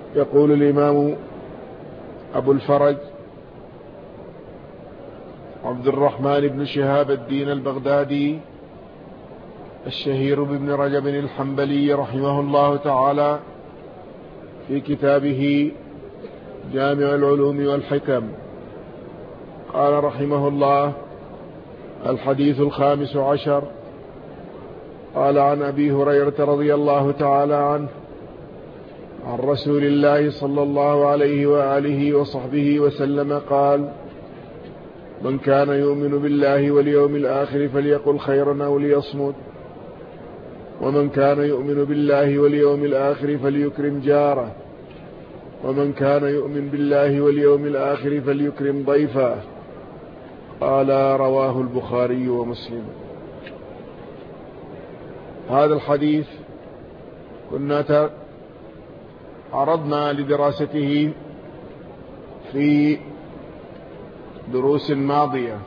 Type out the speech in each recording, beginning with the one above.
يقول الإمام أبو الفرج عبد الرحمن بن شهاب الدين البغدادي الشهير بابن رجب الحنبلي رحمه الله تعالى في كتابه جامع العلوم والحكم، قال رحمه الله: الحديث 15. قال: عن أبي هريرة رضي الله تعالى عنه عن رسول الله صلى الله عليه وآله وصحبه وسلم قال: من كان يؤمن بالله واليوم الآخر فليقل خيرا أو ليصمت، ومن كان يؤمن بالله واليوم الآخر فليكرم جاره، ومن كان يؤمن بالله واليوم الآخر فليكرم ضيفه. قال: رواه البخاري ومسلم. هذا الحديث كنا عرضنا لدراسته في دروس ماضية،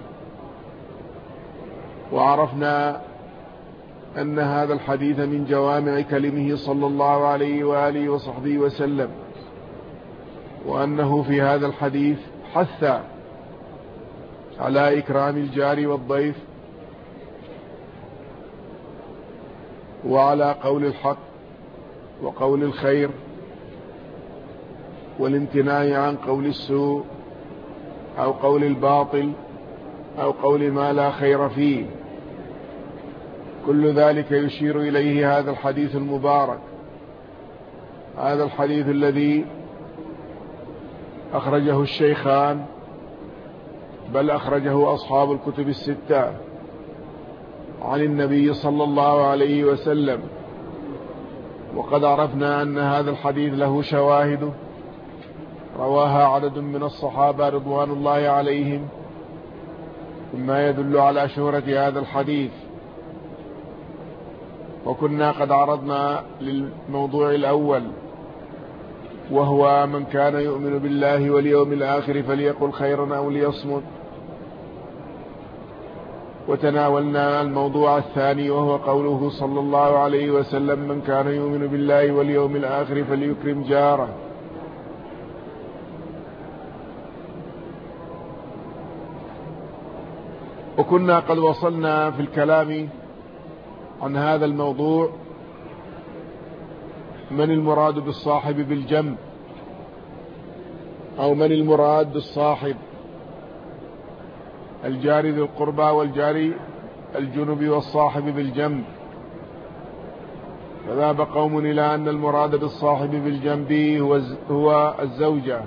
وعرفنا أن هذا الحديث من جوامع كلمه صلى الله عليه وآله وصحبه وسلم، وأنه في هذا الحديث حث على إكرام الجار والضيف، وعلى قول الحق وقول الخير، والامتناع عن قول السوء أو قول الباطل أو قول ما لا خير فيه. كل ذلك يشير إليه هذا الحديث المبارك، هذا الحديث الذي أخرجه الشيخان، بل أخرجه أصحاب الكتب الستة عن النبي صلى الله عليه وسلم. وقد عرفنا أن هذا الحديث له شواهد رواها عدد من الصحابة رضوان الله عليهم، مما يدل على شهرة هذا الحديث. وكنا قد عرضنا للموضوع الأول، وهو من كان يؤمن بالله واليوم الآخر فليقل خيرا أو ليصمت. وتناولنا الموضوع الثاني، وهو قوله صلى الله عليه وسلم: من كان يؤمن بالله واليوم الآخر فليكرم جاره. وكنا قد وصلنا في الكلام عن هذا الموضوع من المراد بالصاحب بالجنب، أو من المراد بالصاحب: الجار ذي القربى والجار الجنب والصاحب بالجنب. فذهب قوم إلى أن المراد بالصاحب بالجنب هو الزوجة،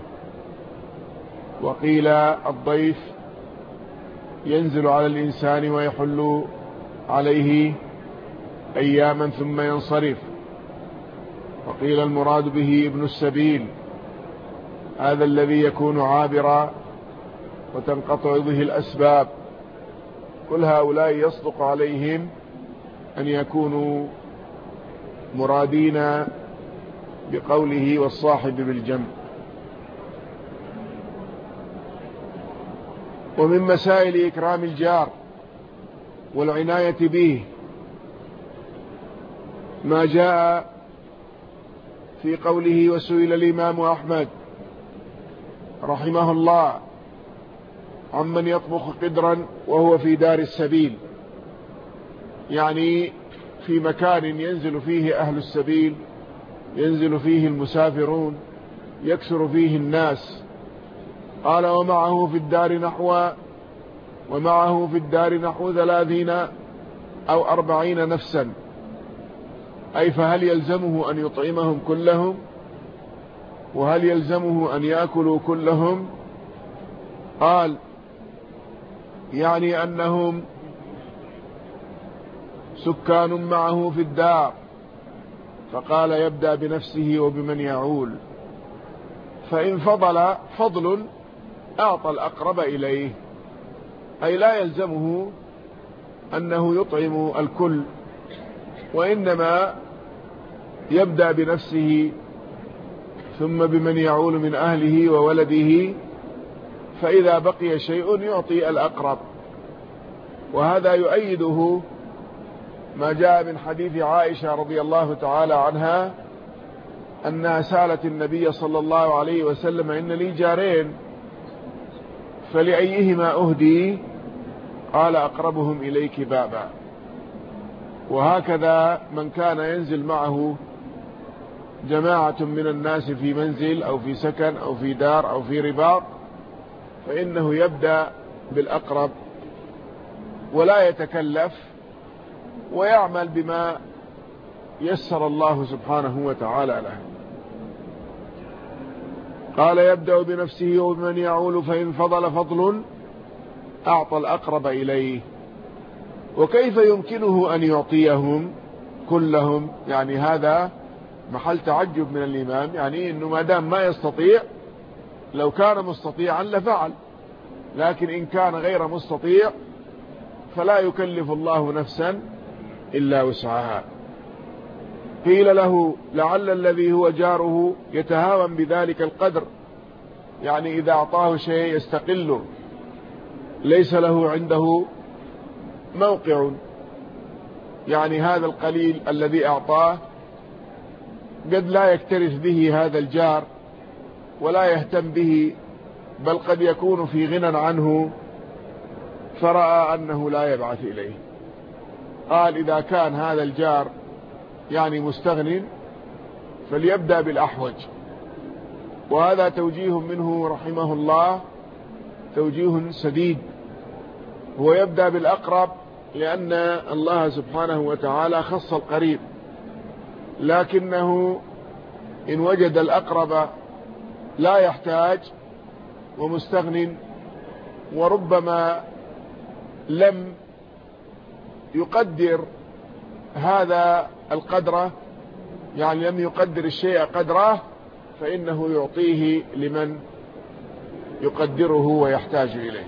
وقيل الضيف ينزل على الإنسان ويحل عليه أياما ثم ينصرف. وقيل المراد به ابن السبيل، هذا الذي يكون عابرا وتنقطع به الأسباب. كل هؤلاء يصدق عليهم أن يكونوا مرادين بقوله والصاحب بالجنب. ومن مسائل إكرام الجار والعناية به ما جاء في قوله: وسئل الإمام أحمد رحمه الله عمن يطبخ قدرا وهو في دار السبيل، يعني في مكان ينزل فيه أهل السبيل، ينزل فيه المسافرون، يكثر فيه الناس. قال: ومعه في الدار نحو 30 أو 40 نفسا. أي فهل يلزمه أن يطعمهم كلهم؟ وهل يلزمه أن يأكلوا كلهم؟ قال: يعني أنهم سكان معه في الدار. فقال: يبدأ بنفسه وبمن يعول، فإن فضل أعطى الأقرب إليه. أي لا يلزمه أنه يطعم الكل، وإنما يبدأ بنفسه ثم بمن يعول من أهله وولده، فإذا بقي شيء يعطي الأقرب. وهذا يؤيده ما جاء من حديث عائشة رضي الله تعالى عنها أنها سألت النبي صلى الله عليه وسلم إن لي جارين فلأيهما أهدي؟ قال أقربهم إليك بابا. وهكذا من كان ينزل معه جماعة من الناس في منزل أو في سكن أو في دار أو في رباط فإنه يبدأ بالأقرب ولا يتكلف ويعمل بما يسر الله سبحانه وتعالى له. قال يبدأ بنفسه وبمن يعول فإن فضل فضل أعطى الأقرب إليه. وكيف يمكنه أن يعطيهم كلهم؟ يعني هذا محل تعجب من الإمام، يعني إنه ما دام ما يستطيع، لو كان مستطيعا لفعل، لكن إن كان غير مستطيع فلا يكلف الله نفسا إلا وسعها. قيل له لعل الذي هو جاره يتهاون بذلك القدر، يعني إذا أعطاه شيء يستقله، ليس له عنده موقع، يعني هذا القليل الذي أعطاه قد لا يكترث به هذا الجار ولا يهتم به، بل قد يكون في غنى عنه، فرأى أنه لا يبعث إليه. قال إذا كان هذا الجار يعني مستغن فليبدأ بالأحوج. وهذا توجيه منه رحمه الله، توجيه سديد، هو يبدأ بالأقرب لأن الله سبحانه وتعالى خص القريب، لكنه إن وجد الأقرب لا يحتاج ومستغن وربما لم يقدر هذا القدر، يعني لم يقدر الشيء قدره، فإنه يعطيه لمن يقدره ويحتاج إليه.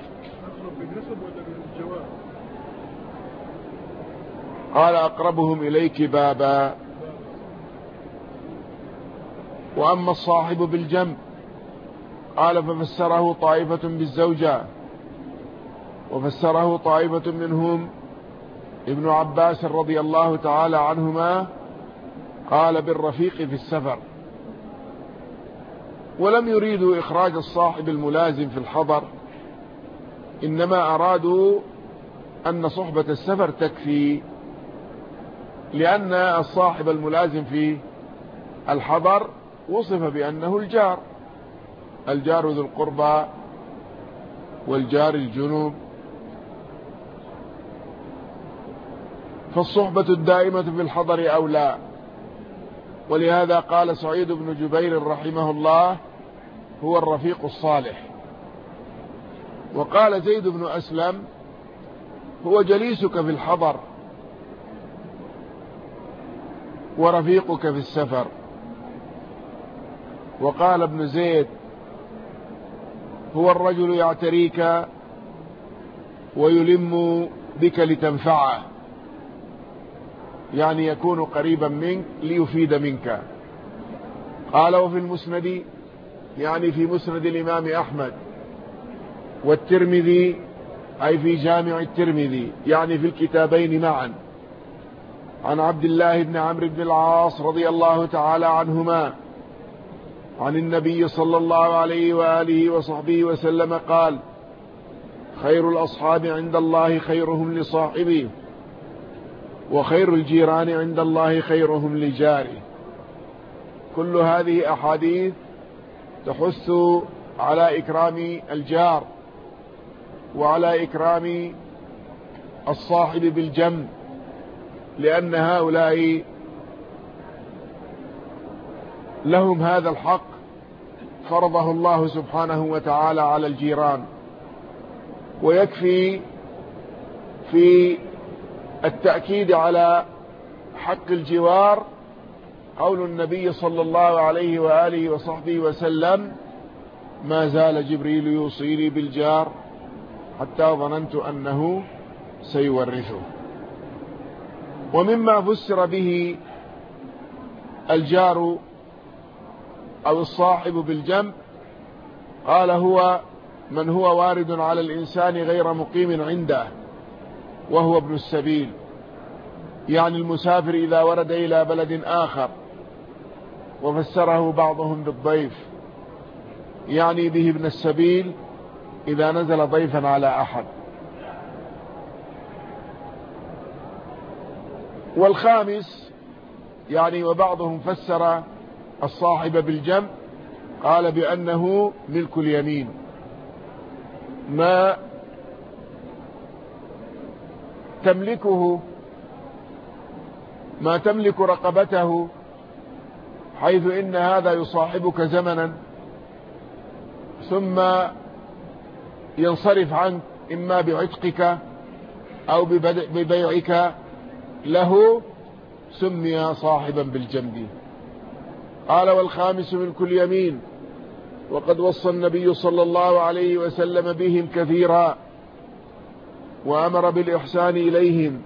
قال أقربهم إليك بابا. وأما الصاحب بالجنب قال ففسره طائفة بالزوجة، وفسره طائفة منهم ابن عباس رضي الله تعالى عنهما قال بالرفيق في السفر. ولم يريدوا إخراج الصاحب الملازم في الحضر، إنما أرادوا أن صحبة السفر تكفي، لأن الصاحب الملازم في الحضر وصف بأنه الجار ذو القربى والجار الجنوب، فالصحبة الدائمة في الحضر أولى. ولهذا قال سعيد بن جبير رحمه الله هو الرفيق الصالح. وقال زيد بن أسلم هو جليسك في الحضر ورفيقك في السفر. وقال ابن زيد هو الرجل يعتريك ويلم بك لتنفعه، يعني يكون قريبا منك ليفيد منك. قال وفي المسند، يعني في مسند الإمام أحمد، والترمذي أي في جامع الترمذي، يعني في الكتابين معا، عن عبد الله بن عمرو بن العاص رضي الله تعالى عنهما عن النبي صلى الله عليه وآله وصحبه وسلم قال خير الأصحاب عند الله خيرهم لصاحبه، وخير الجيران عند الله خيرهم لجاره. كل هذه أحاديث تحث على إكرام الجار وعلى إكرام الصاحب بالجنب، لأن هؤلاء لهم هذا الحق فرضه الله سبحانه وتعالى على الجيران. ويكفي في التأكيد على حق الجوار قول النبي صلى الله عليه وآله وصحبه وسلم ما زال جبريل يوصيني بالجار حتى ظننت أنه سيورثه. ومما فسر به الجار أو الصاحب بالجنب قال هو من هو وارد على الإنسان غير مقيم عنده وهو ابن السبيل، يعني المسافر إذا ورد إلى بلد آخر وفسره بعضهم بالضيف، يعني به ابن السبيل إذا نزل ضيفا على أحد. والخامس يعني وبعضهم فسر الصاحب بالجمع، قال بأنه ملك اليمين، ما تملكه، ما تملك رقبته، حيث إن هذا يصاحبك زمنا ثم ينصرف عنك إما بعتقك أو ببيعك له، سمي صاحبا بالجنب. قال والخامس ملك اليمين، وقد وصى النبي صلى الله عليه وسلم بهم كثيرا وأمر بالإحسان إليهم.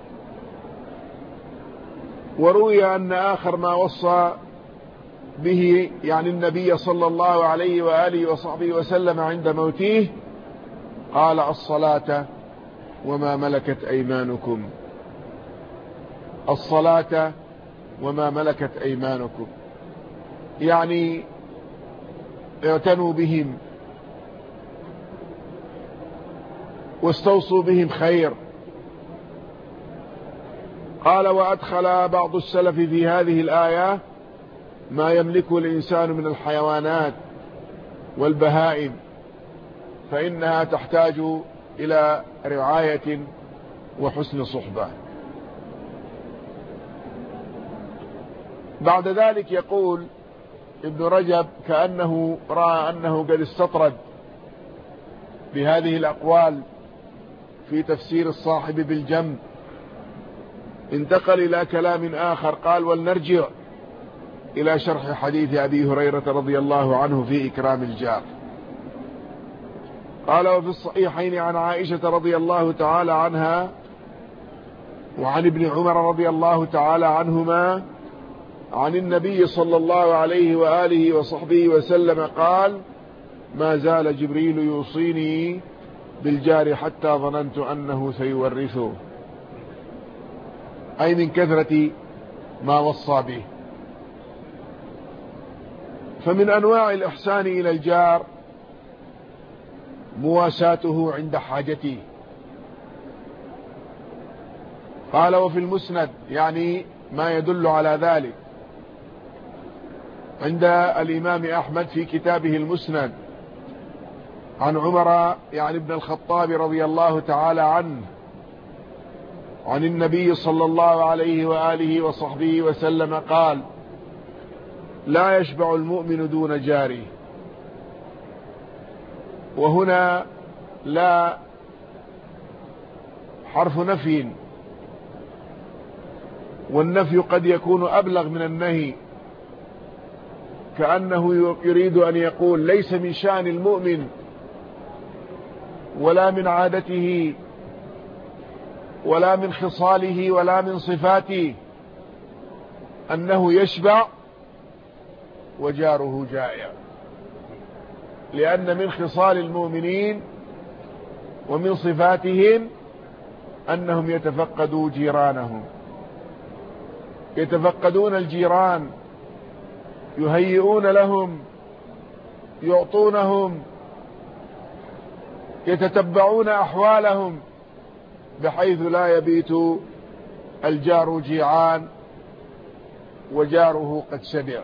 وروي أن آخر ما وصى به يعني النبي صلى الله عليه وآله وصحبه وسلم عند موته قال الصلاة وما ملكت أيمانكم، الصلاة وما ملكت أيمانكم، يعني اعتنوا بهم واستوصوا بهم خير. قال وأدخل بعض السلف في هذه الآية ما يملكه الإنسان من الحيوانات والبهائم، فإنها تحتاج إلى رعاية وحسن صحبة. بعد ذلك يقول ابن رجب كأنه رأى أنه قد استطرد بهذه الأقوال في تفسير الصاحب بالجنب، انتقل إلى كلام آخر، قال ولنرجع إلى شرح حديث أبي هريرة رضي الله عنه في إكرام الجار. قال وفي الصحيحين عن عائشة رضي الله تعالى عنها وعن ابن عمر رضي الله تعالى عنهما عن النبي صلى الله عليه وآله وصحبه وسلم قال ما زال جبريل يوصيني بالجار حتى ظننت أنه سيورثه، أي من كثرة ما وصى به. فمن أنواع الإحسان إلى الجار مواساته عند حاجته. قال وفي المسند يعني ما يدل على ذلك عند الإمام أحمد في كتابه المسند عن عمر يعني ابن الخطاب رضي الله تعالى عنه عن النبي صلى الله عليه وآله وصحبه وسلم قال لا يشبع المؤمن دون جاره. وهنا لا حرف نفي، والنفي قد يكون أبلغ من النهي، كأنه يريد أن يقول ليس من شأن المؤمن ولا من عادته ولا من خصاله ولا من صفاته أنه يشبع وجاره جائع، لأن من خصال المؤمنين ومن صفاتهم أنهم يتفقدوا جيرانهم، يتفقدون الجيران، يهيئون لهم، يعطونهم، يتتبعون أحوالهم، بحيث لا يبيت الجار جيعان وجاره قد شبع.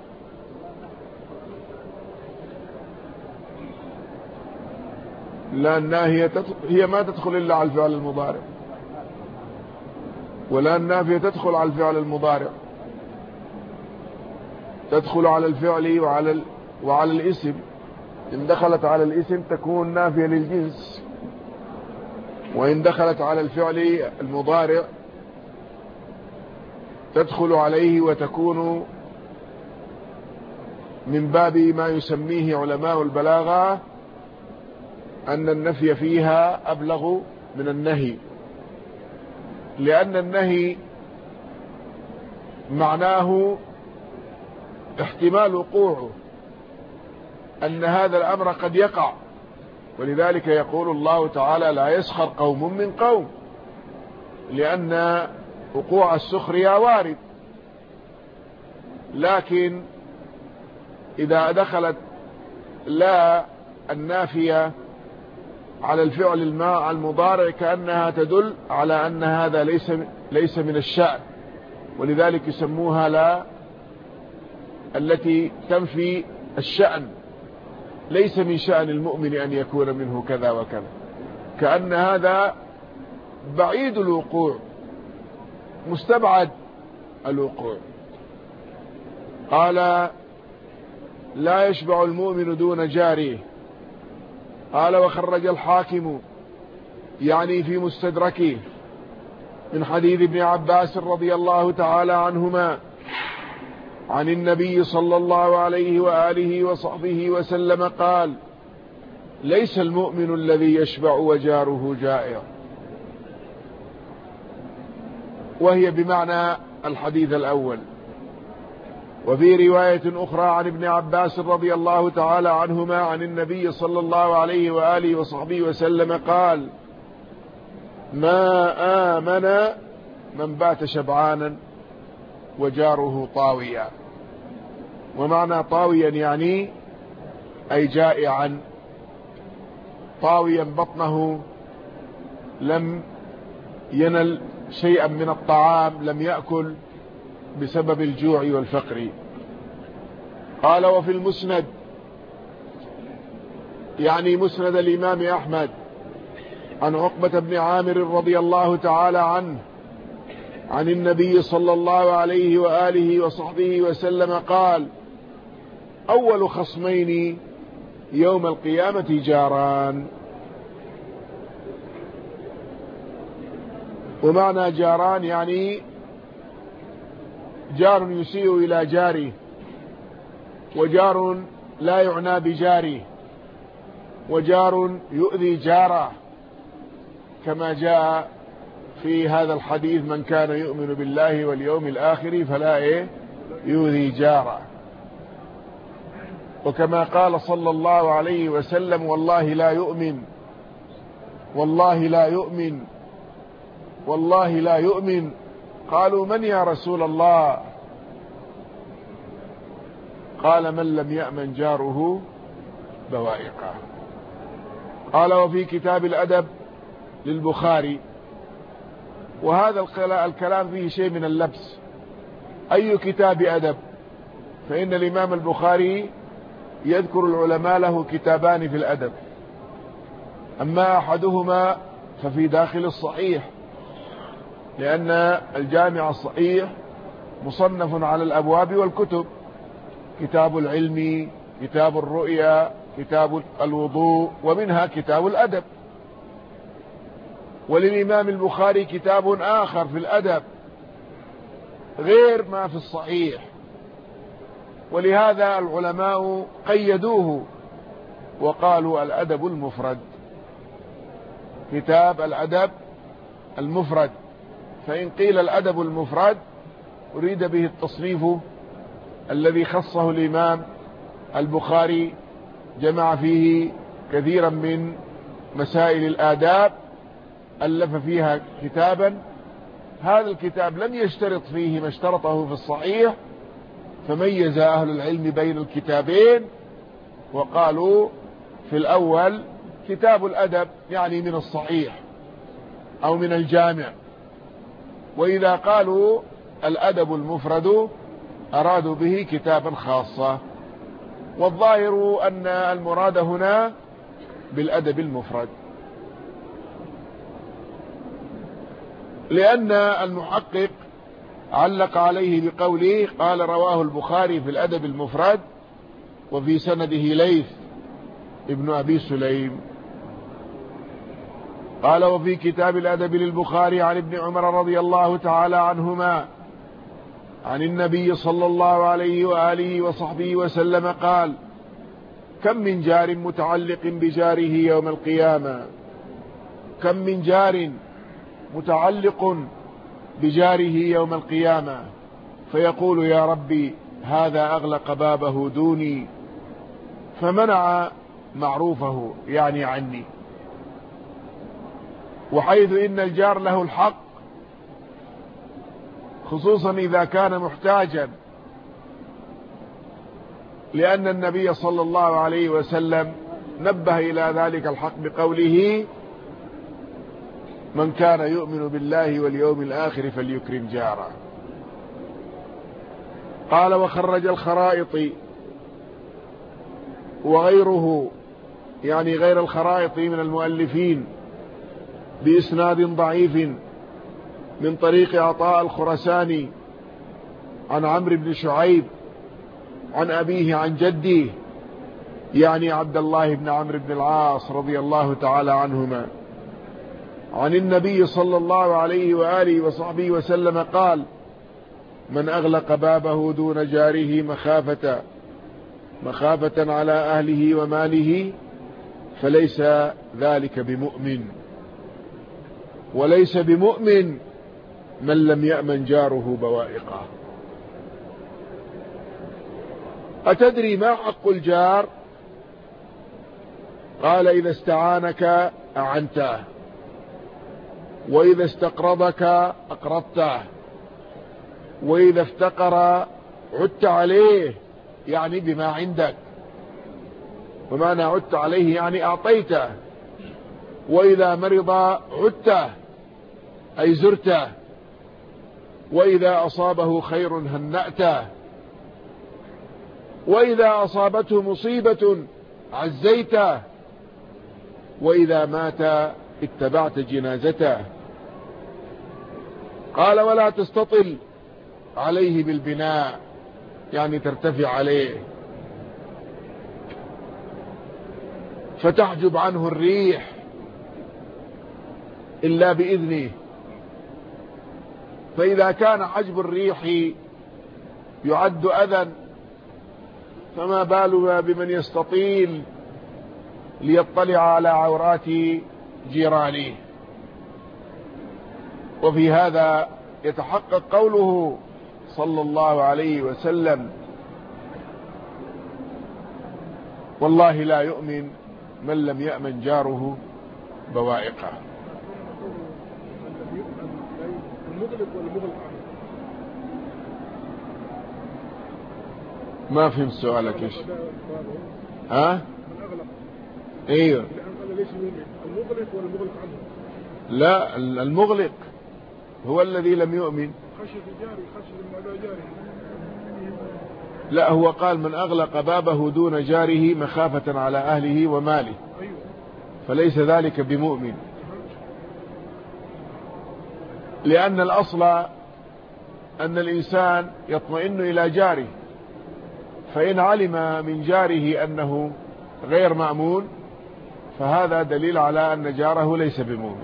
لا الناهية هي ما تدخل إلا على الفعل المضارع، ولا النافية تدخل على الفعل المضارع، تدخل على الفعل وعلى الاسم. إن دخلت على الاسم تكون نافية للجنس، وإن دخلت على الفعل المضارع تدخل عليه وتكون من باب ما يسميه علماء البلاغة أن النفي فيها أبلغ من النهي، لأن النهي معناه احتمال وقوعه، أن هذا الأمر قد يقع، ولذلك يقول الله تعالى لا يسخر قوم من قوم، لأن وقوع السخرية وارد. لكن إذا دخلت لا النافية على الفعل المضارع كأنها تدل على أن هذا ليس من الشأن، ولذلك يسموها لا التي تنفي الشأن. ليس من شأن المؤمن أن يكون منه كذا وكذا، كأن هذا بعيد الوقوع، مستبعد الوقوع. قال لا يشبع المؤمن دون جاره. قال وخرج الحاكم يعني في مستدركه من حديث ابن عباس رضي الله تعالى عنهما عن النبي صلى الله عليه وآله وصحبه وسلم قال ليس المؤمن الذي يشبع وجاره جائع، وهي بمعنى الحديث الأول. وفي رواية أخرى عن ابن عباس رضي الله تعالى عنهما عن النبي صلى الله عليه وآله وصحبه وسلم قال ما آمن من بات شبعانا وجاره طاويا. ومعنى طاويا يعني أي جائعا، طاويا بطنه لم ينل شيئا من الطعام، لم يأكل بسبب الجوع والفقر. قال وفي المسند يعني مسند الإمام أحمد عن عقبة بن عامر رضي الله تعالى عنه عن النبي صلى الله عليه وآله وصحبه وسلم قال أول خصمين يوم القيامة جاران. ومعنى جاران يعني جار يسيء إلى جاره، وجار لا يعنى بجاره، وجار يؤذي جاره، كما جاء في هذا الحديث من كان يؤمن بالله واليوم الآخر فلا يؤذي جاره. وكما قال صلى الله عليه وسلم والله لا يؤمن، والله لا يؤمن، والله لا يؤمن. قالوا من يا رسول الله؟ قال من لم يأمن جاره بوائقه. قال وفي كتاب الأدب للبخاري، وهذا الكلام فيه شيء من اللبس، أي كتاب أدب؟ فإن الإمام البخاري يذكر العلماء له كتابان في الأدب، أما أحدهما ففي داخل الصحيح، لأن الجامع الصحيح مصنف على الأبواب والكتب، كتاب العلم، كتاب الرؤيا، كتاب الوضوء، ومنها كتاب الأدب. وللإمام البخاري كتاب آخر في الأدب غير ما في الصحيح، ولهذا العلماء قيدوه وقالوا الأدب المفرد، كتاب الأدب المفرد. فإن قيل الأدب المفرد أريد به التصنيف الذي خصه الإمام البخاري، جمع فيه كثيرا من مسائل الآداب، ألف فيها كتابا. هذا الكتاب لم يشترط فيه ما اشترطه في الصحيح، فميز أهل العلم بين الكتابين وقالوا في الأول كتاب الأدب يعني من الصحيح أو من الجامع، وإذا قالوا الأدب المفرد أرادوا به كتابا خاصة. والظاهر أن المراد هنا بالأدب المفرد، لأن المحقق علق عليه بقوله قال رواه البخاري في الأدب المفرد وفي سنده ليث ابن أبي سليم. قال وفي كتاب الأدب للبخاري عن ابن عمر رضي الله تعالى عنهما عن النبي صلى الله عليه وآله وصحبه وسلم قال كم من جار متعلق بجاره يوم القيامة، كم من جار متعلق بجاره يوم القيامة فيقول يا ربي هذا أغلق بابه دوني فمنع معروفه يعني عني. وحيث إن الجار له الحق خصوصا إذا كان محتاجا لأن النبي صلى الله عليه وسلم نبه إلى ذلك الحق بقوله: من كان يؤمن بالله واليوم الآخر فليكرم جاره. قال: وخرج الخرائط وغيره، يعني غير الخرائط من المؤلفين، بإسناد ضعيف من طريق عطاء الخرساني عن عمرو بن شعيب عن أبيه عن جده، يعني عبد الله بن عمرو بن العاص رضي الله تعالى عنهما، عن النبي صلى الله عليه وآله وصحبه وسلم قال: من أغلق بابه دون جاره مخافة على أهله وماله فليس ذلك بمؤمن، وليس بمؤمن من لم يأمن جاره بوائقه. أتدري ما حق الجار؟ قال: إذا استعانك أعنته، وإذا استقرضك أقرضته، وإذا افتقر عدت عليه، يعني بما عندك، ومعنى عدت عليه يعني أعطيته، وإذا مرض عدته أي زرته، وإذا أصابه خير هنأته، وإذا أصابته مصيبة عزيته، وإذا مات اتبعت جنازته. قال: ولا تستطل عليه بالبناء، يعني ترتفع عليه، فتحجب عنه الريح إلا بإذنه، فإذا كان حجب الريح يعد أذى فما بالنا بمن يستطيل ليطلع على عورات جيرانه. وفي هذا يتحقق قوله صلى الله عليه وسلم: والله لا يؤمن من لم يأمن جاره بوائقه. ما فهمت سؤالك ايش؟ ها؟ ايوه. المغلق ولا المغلق عنه؟ لا، المغلق هو الذي لم يؤمن. خشية جاري، خشية على جاري. لا، هو قال: من أغلق بابه دون جاره مخافة على أهله وماله فليس ذلك بمؤمن، لأن الأصل أن الإنسان يطمئن إلى جاره، فإن علم من جاره أنه غير مأمون فهذا دليل على أن جاره ليس بمؤمن.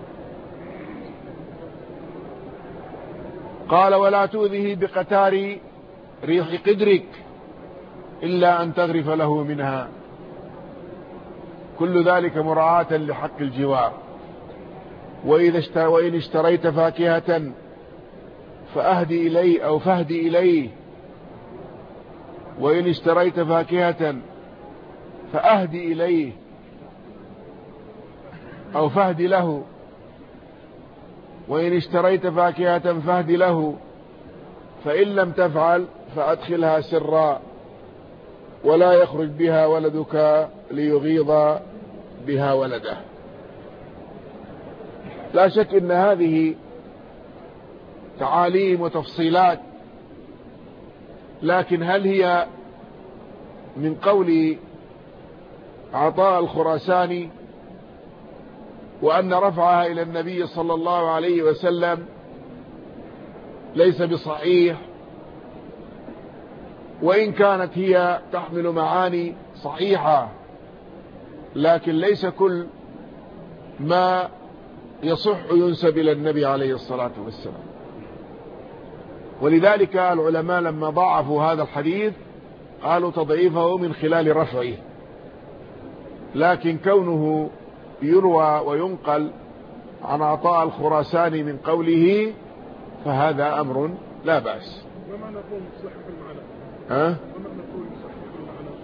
قال: ولا تؤذه بقتار ريح قدرك إلا أن تغرف له منها، كل ذلك مراعاة لحق الجوار. وإن اشتريت فاكهة فأهدي إليه أو فهدي إليه، وإن اشتريت فاكهة فأهدي إليه أو فهدي له، وإن اشتريت فاكهة فهدي له، فإن لم تفعل فأدخلها سرا ولا يخرج بها ولدك ليغيظ بها ولده. لا شك أن هذه تعاليم وتفصيلات، لكن هل هي من قول عطاء الخراساني وأن رفعها إلى النبي صلى الله عليه وسلم ليس بصحيح، وإن كانت هي تحمل معاني صحيحة، لكن ليس كل ما يصح ينسب إلى النبي عليه الصلاة والسلام. ولذلك العلماء لما ضعفوا هذا الحديث قالوا تضعيفه من خلال رفعه، لكن كونه يروى وينقل عن عطاء الخراساني من قوله فهذا أمر لا بأس. وما نقول صحيح المعنى؟ ها؟ وما نقول صحيح المعنى؟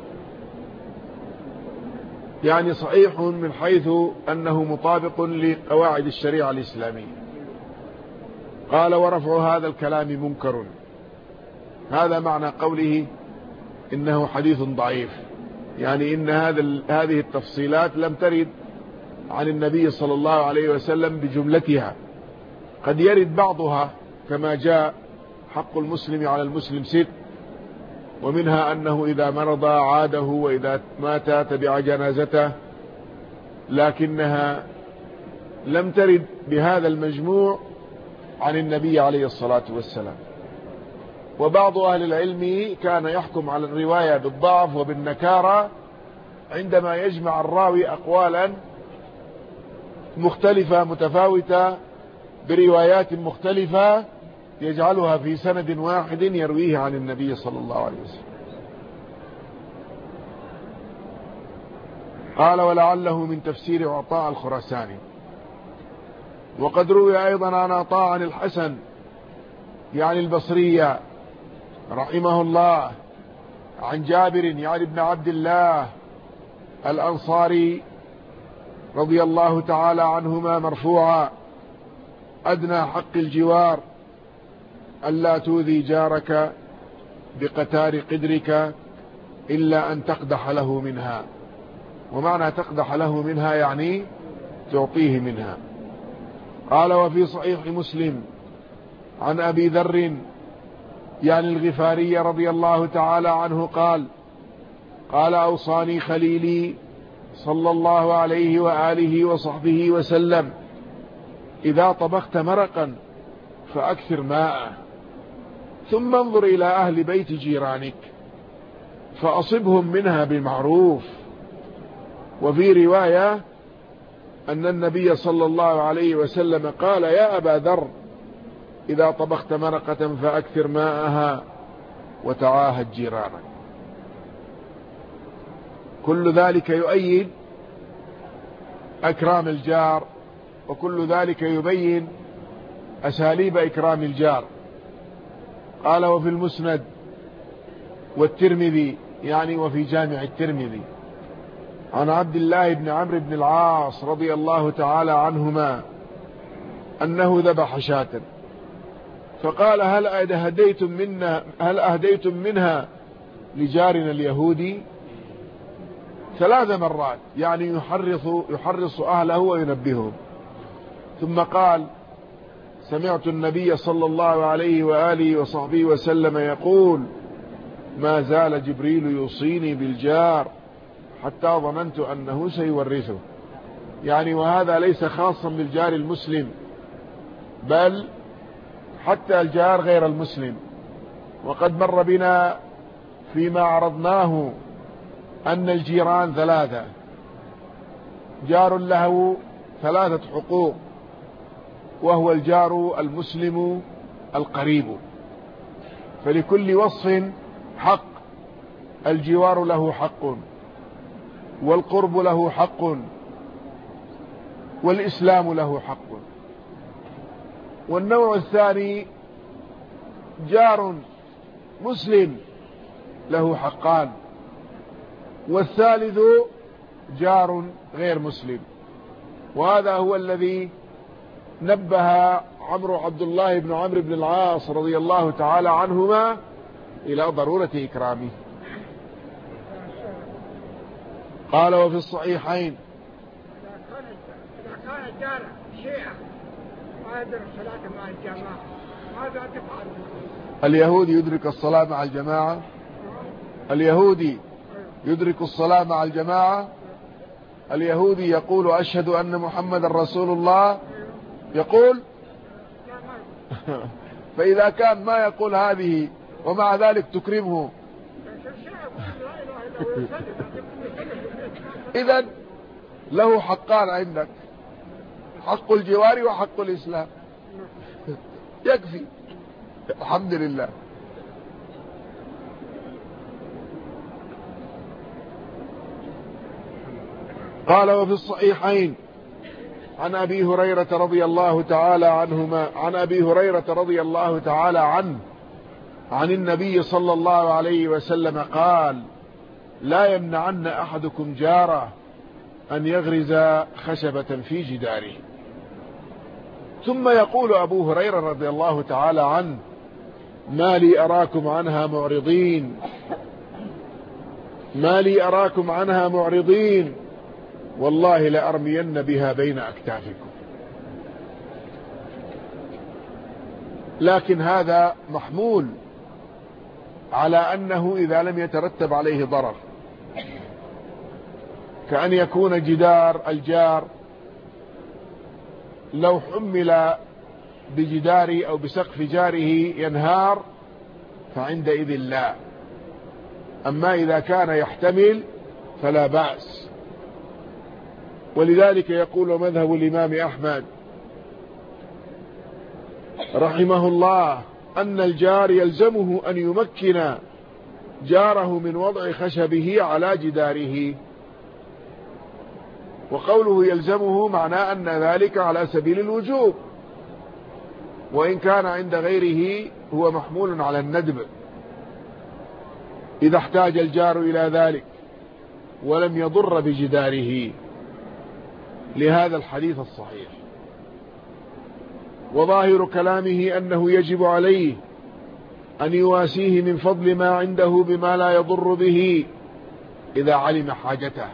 يعني صحيح من حيث أنه مطابق لقواعد الشريعة الإسلامية. قال: ورفع هذا الكلام منكر. هذا معنى قوله إنه حديث ضعيف، يعني إن هذه التفصيلات لم ترد عن النبي صلى الله عليه وسلم بجملتها، قد يرد بعضها كما جاء: حق المسلم على المسلم 6، ومنها أنه إذا مرض عاده وإذا مات تبع جنازته، لكنها لم ترد بهذا المجموع عن النبي عليه الصلاة والسلام. وبعض أهل العلم كان يحكم على الرواية بالضعف وبالنكارة عندما يجمع الراوي أقوالا مختلفة متفاوتة بروايات مختلفة يجعلها في سند واحد يرويه عن النبي صلى الله عليه وسلم. قال: ولعله من تفسير عطاء الخراساني. وقد روي أيضا عن عطاء عن الحسن يعني البصري رحمه الله عن جابر يعني ابن عبد الله الأنصاري رضي الله تعالى عنهما مرفوعا: أدنى حق الجوار ألا تؤذي جارك بقتار قدرك إلا أن تقدح له منها. ومعنى تقدح له منها يعني تعطيه منها. قال: وفي صحيح مسلم عن أبي ذر يعني الغفاري رضي الله تعالى عنه قال: أوصاني خليلي صلى الله عليه وآله وصحبه وسلم: إذا طبخت مرقا فأكثر ماءه، ثم انظر إلى أهل بيت جيرانك فأصبهم منها بالمعروف. وفي رواية أن النبي صلى الله عليه وسلم قال: يا أبا ذر، إذا طبخت مرقة فأكثر ماءها وتعاهد جيرانك. كل ذلك يؤيد أكرام الجار، وكل ذلك يبين أساليب إكرام الجار. قال: وفي المسند والترمذي يعني وفي جامع الترمذي عن عبد الله بن عمرو بن العاص رضي الله تعالى عنهما أنه ذبح شاة، فقال: هل أهديتم منها لجارنا اليهودي؟ 3 مرات، يعني يحرص أهله وينبههم. ثم قال: سمعت النبي صلى الله عليه وآله وصحبه وسلم يقول: ما زال جبريل يوصيني بالجار حتى ظننت أنه سيورثه. يعني وهذا ليس خاصا بالجار المسلم، بل حتى الجار غير المسلم. وقد مر بنا فيما عرضناه أن الجيران 3، جار له 3 حقوق، وهو الجار المسلم القريب، فلكل وصف حق. الجوار له حق، والقرب له حق، والإسلام له حق. والنوع الثاني جار مسلم له حقان، والثالث جار غير مسلم. وهذا هو الذي نبه عبد الله بن عمرو بن العاص رضي الله تعالى عنهما إلى ضرورة إكرامه. قال: وفي الصحيحين: إذا كان الجار شيعة ما يدرك الصلاة مع الجماعة ماذا تفعل؟ اليهودي يدرك الصلاة مع الجماعة؟ اليهودي يدرك الصلاة مع الجماعة؟ اليهودي يقول: أشهد أن محمد رسول الله، يقول فإذا كان ما يقول هذه ومع ذلك تكرمه، إذن له حقان عندك: حق الجوار وحق الإسلام. يكفي، الحمد لله. قال: وفي الصحيحين عن أبي هريرة رضي الله تعالى عنه عن النبي صلى الله عليه وسلم قال: لا يمنعن أحدكم جاره أن يغرز خشبة في جداره. ثم يقول أبو هريرة رضي الله تعالى عنه: ما لي أراكم عنها معرضين، ما لي أراكم عنها معرضين والله لأرمين بها بين أكتافكم. لكن هذا محمول على أنه إذا لم يترتب عليه ضرر، كأن يكون جدار الجار لو حمل بجدار أو بسقف جاره ينهار فعندئذ لا، أما إذا كان يحتمل فلا بأس. ولذلك يقول مذهب الإمام أحمد رحمه الله أن الجار يلزمه أن يمكن جاره من وضع خشبه على جداره، وقوله يلزمه معناه أن ذلك على سبيل الوجوب، وإن كان عند غيره هو محمول على الندب إذا احتاج الجار إلى ذلك ولم يضر بجداره، لهذا الحديث الصحيح. وظاهر كلامه أنه يجب عليه أن يواسيه من فضل ما عنده بما لا يضر به إذا علم حاجته.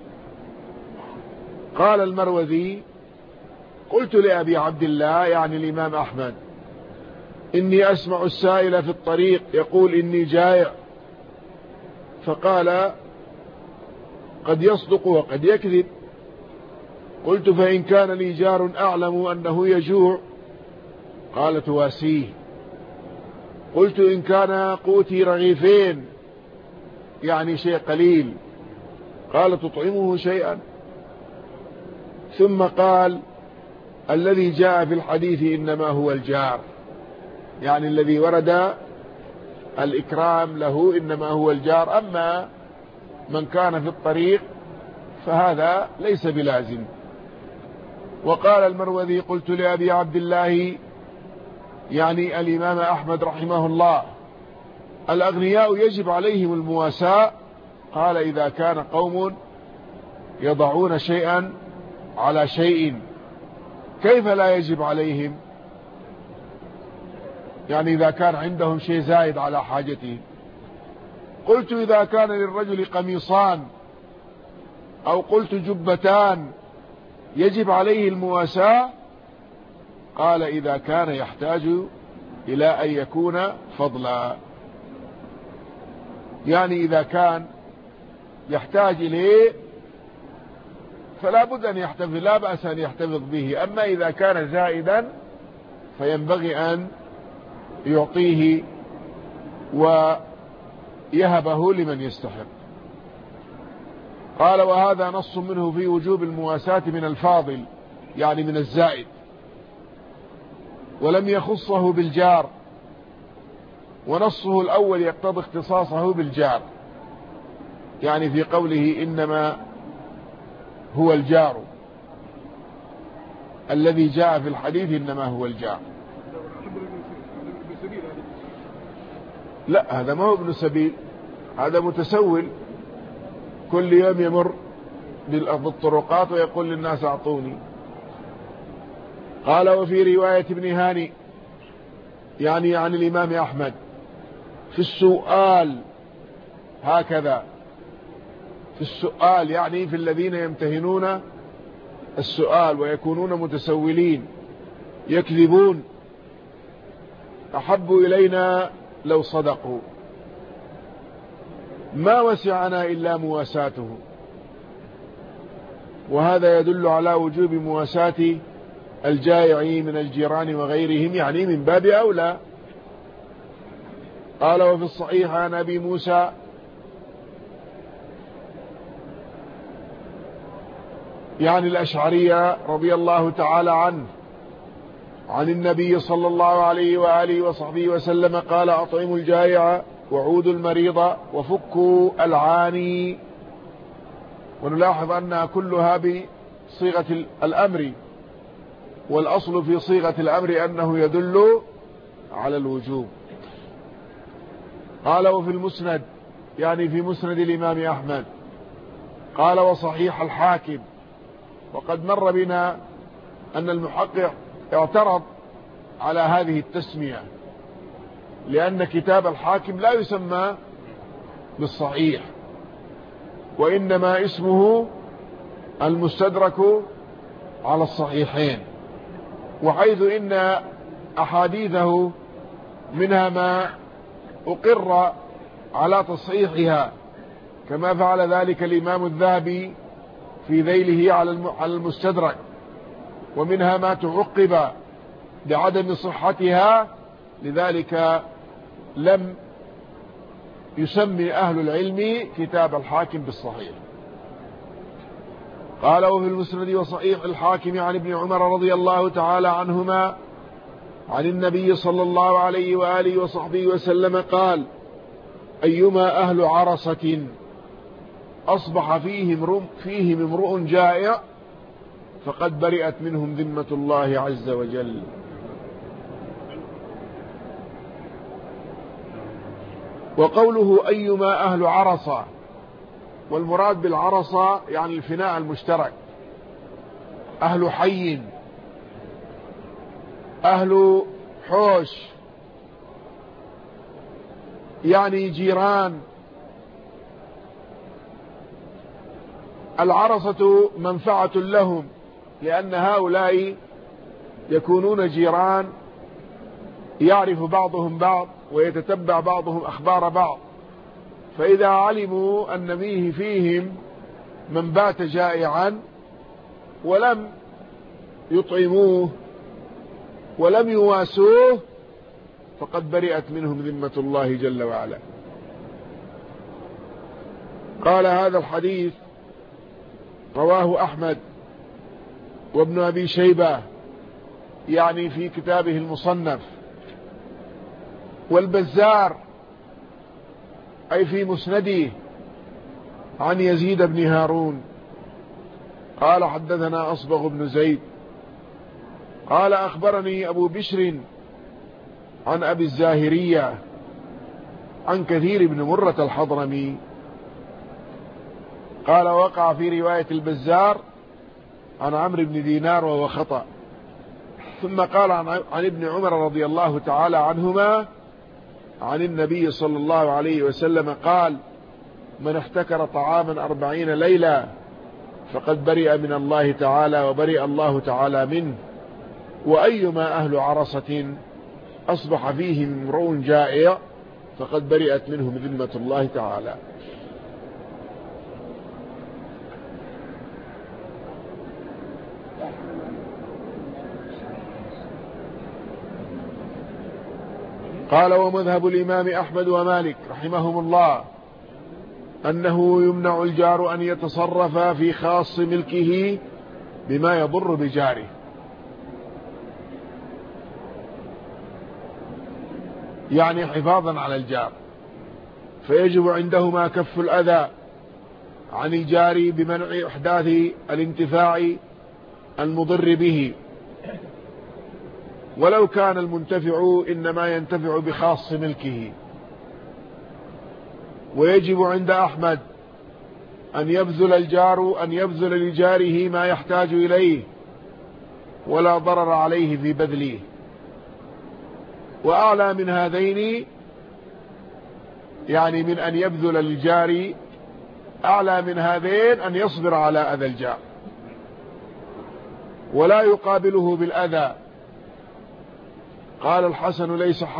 قال المروذي قلت لأبي عبد الله يعني الإمام أحمد إني أسمع السائل في الطريق يقول إني جائع، فقال قد يصدق وقد يكذب. قلت فإن كان لي جار أعلم أنه يجوع قال تواسيه. قلت إن كان قوتي رغيفين يعني شيء قليل قال تطعمه شيئا. ثم قال الذي جاء في الحديث إنما هو الجار، يعني الذي ورد الإكرام له إنما هو الجار، أما من كان في الطريق فهذا ليس بلازم. وقال المروذي قلت لأبي عبد الله يعني الإمام أحمد رحمه الله الأغنياء يجب عليهم المواساة؟ قال إذا كان قوم يضعون شيئا على شيء كيف لا يجب عليهم؟ يعني إذا كان عندهم شيء زايد على حاجته. قلت إذا كان للرجل قميصان أو قلت جبتان يجب عليه المواساة؟ قال إذا كان يحتاج إلى أن يكون فضلا، يعني إذا كان يحتاج إليه فلا بد أن يحتفظ، لا بأس أن يحتفظ به. أما إذا كان زائدا فينبغي أن يعطيه ويهبه لمن يستحق. قال وهذا نص منه في وجوب المواساة من الفاضل يعني من الزائد، ولم يخصه بالجار، ونصه الأول يقتضي اختصاصه بالجار، يعني في قوله إنما هو الجار الذي جاء في الحديث إنما هو الجار. لا هذا ما هو ابن سبيل، هذا متسول كل يوم يمر بالطرقات ويقول للناس أعطوني. قال وفي رواية ابن هاني يعني عن الإمام أحمد في السؤال هكذا، في السؤال يعني في الذين يمتهنون السؤال ويكونون متسولين يكذبون أحب إلينا لو صدقوا، ما وسعنا إلا مواساته. وهذا يدل على وجوب مواساة الجائعين من الجيران وغيرهم، يعني من باب أولى. قال وفي الصحيح عن أبي موسى يعني الأشعرية رضي الله تعالى عنه عن النبي صلى الله عليه وآله وصحبه وسلم قال أطعموا الجائع وعودوا المريض وفكوا العاني. ونلاحظ أنها كلها بصيغة الأمر، والأصل في صيغة الأمر أنه يدل على الوجوب. قال وفي المسند يعني في مسند الإمام أحمد قال وصحيح الحاكم. وقد مر بنا أن المحقق اعترض على هذه التسمية لأن كتاب الحاكم لا يسمى بالصحيح، وإنما اسمه المستدرك على الصحيحين، وحيث إن أحاديثه منها ما أقر على تصحيحها كما فعل ذلك الإمام الذهبي في ذيله على المستدرك، ومنها ما تعقب بعدم صحتها، لذلك لم يسمي أهل العلم كتاب الحاكم بالصحيح. قال: وفي المسند وصحيح الحاكم عن ابن عمر رضي الله تعالى عنهما عن النبي صلى الله عليه وآله وصحبه وسلم قال: أيما أهل عرصة أصبح فيهم امرؤ جائع فقد برئت منهم ذمة الله عز وجل. وقوله أيما أهل عرصة، والمراد بالعرصة يعني الفناء المشترك، أهل حي، أهل حوش، يعني جيران. العرصة منفعة لهم، لأن هؤلاء يكونون جيران، يعرف بعضهم بعض ويتتبع بعضهم أخبار بعض، فإذا علموا أن فيهم من بات جائعا ولم يطعموه ولم يواسوه فقد برئت منهم ذمة الله جل وعلا. قال: هذا الحديث رواه أحمد وابن أبي شيبة، يعني في كتابه المصنف، والبزار أي في مسنده عن يزيد بن هارون قال: حدثنا أصبغ بن زيد قال: أخبرني أبو بشر عن أبي الزاهرية عن كثير بن مرة الحضرمي قال: وقع في رواية البزار عن عمرو بن دينار وهو خطأ. ثم قال عن ابن عمر رضي الله تعالى عنهما عن النبي صلى الله عليه وسلم قال: من احتكر طعاما 40 ليلة فقد برئ من الله تعالى وبرئ الله تعالى منه. وأيما أهل عرصة أصبح فيهم امرؤ جائع فقد برئت منهم ذمة الله تعالى. قال: ومذهب الإمام أحمد ومالك رحمهم الله أنه يمنع الجار أن يتصرف في خاص ملكه بما يضر بجاره، يعني حفاظا على الجار، فيجب عندهما كف الأذى عن الجار بمنع إحداث الانتفاع المضر به، ولو كان المنتفع إنما ينتفع بخاص ملكه. ويجب عند أحمد أن يبذل لجاره ما يحتاج إليه ولا ضرر عليه في بذله. وأعلى من هذين، يعني من أن يبذل للجار، أعلى من هذين أن يصبر على أذى الجار ولا يقابله بالأذى. قال الحسن: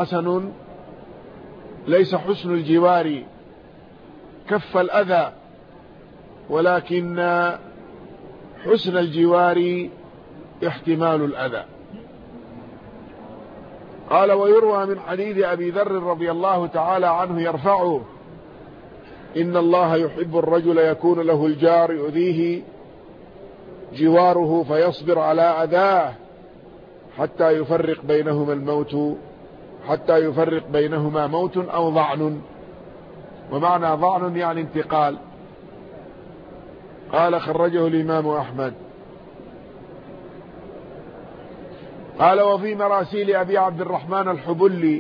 ليس حسن الجوار كف الأذى، ولكن حسن الجوار احتمال الأذى. قال: ويروى من حديث أبي ذر رضي الله تعالى عنه يرفعه: إن الله يحب الرجل يكون له الجار يؤذيه جواره فيصبر على أذاه حتى يفرق بينهما موت أو ضعن. ومعنى ضعن يعني انتقال. قال: خرجه الإمام أحمد. قال: وفي مراسيل أبي عبد الرحمن الحبلي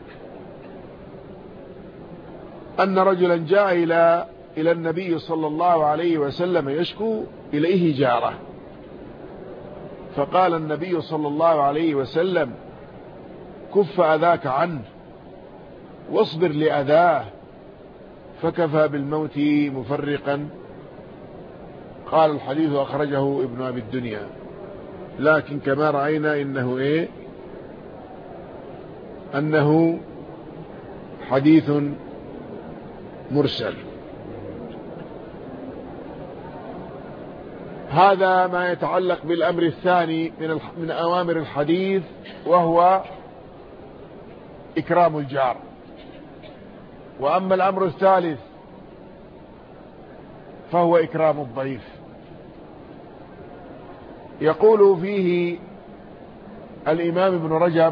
أن رجلا جاء إلى النبي صلى الله عليه وسلم يشكو إليه جاره، فقال النبي صلى الله عليه وسلم: كف أذاك عنه واصبر لأذاه، فكفى بالموت مفرقا قال الحديث أخرجه ابن أبي الدنيا، لكن كما رأينا أنه حديث مرسل. هذا ما يتعلق بالأمر الثاني من أوامر الحديث، وهو إكرام الجار. وأما الأمر الثالث فهو إكرام الضيف. يقول فيه الإمام ابن رجب: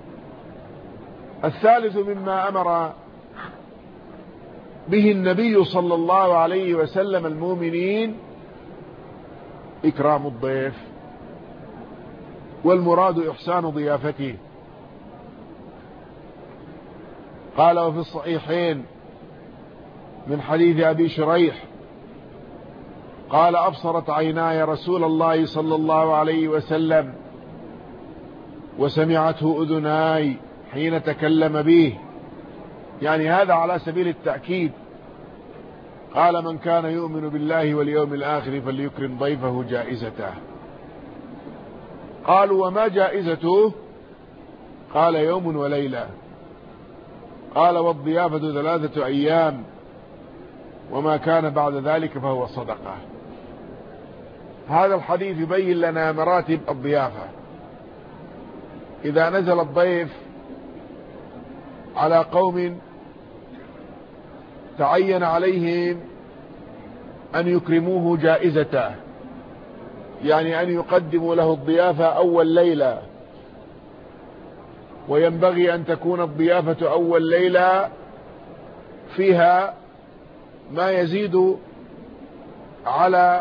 الثالث مما أمر به النبي صلى الله عليه وسلم المؤمنين إكرام الضيف، والمراد إحسان ضيافته. قال: وفي الصحيحين من حديث أبي شريح قال: أبصرت عيناي رسول الله صلى الله عليه وسلم، وسمعته أذناي حين تكلم به، يعني هذا على سبيل التأكيد. قال: من كان يؤمن بالله واليوم الآخر فليكرم ضيفه جائزته. قالوا: وما جائزته؟ قال: يوم وليلة. قال: والضيافة 3 أيام، وما كان بعد ذلك فهو صدقة. هذا الحديث يبين لنا مراتب الضيافة. إذا نزل الضيف على قوم تعين عليهم أن يكرموه جائزته، يعني أن يقدموا له الضيافة أول ليلة، وينبغي أن تكون الضيافة أول ليلة فيها ما يزيد على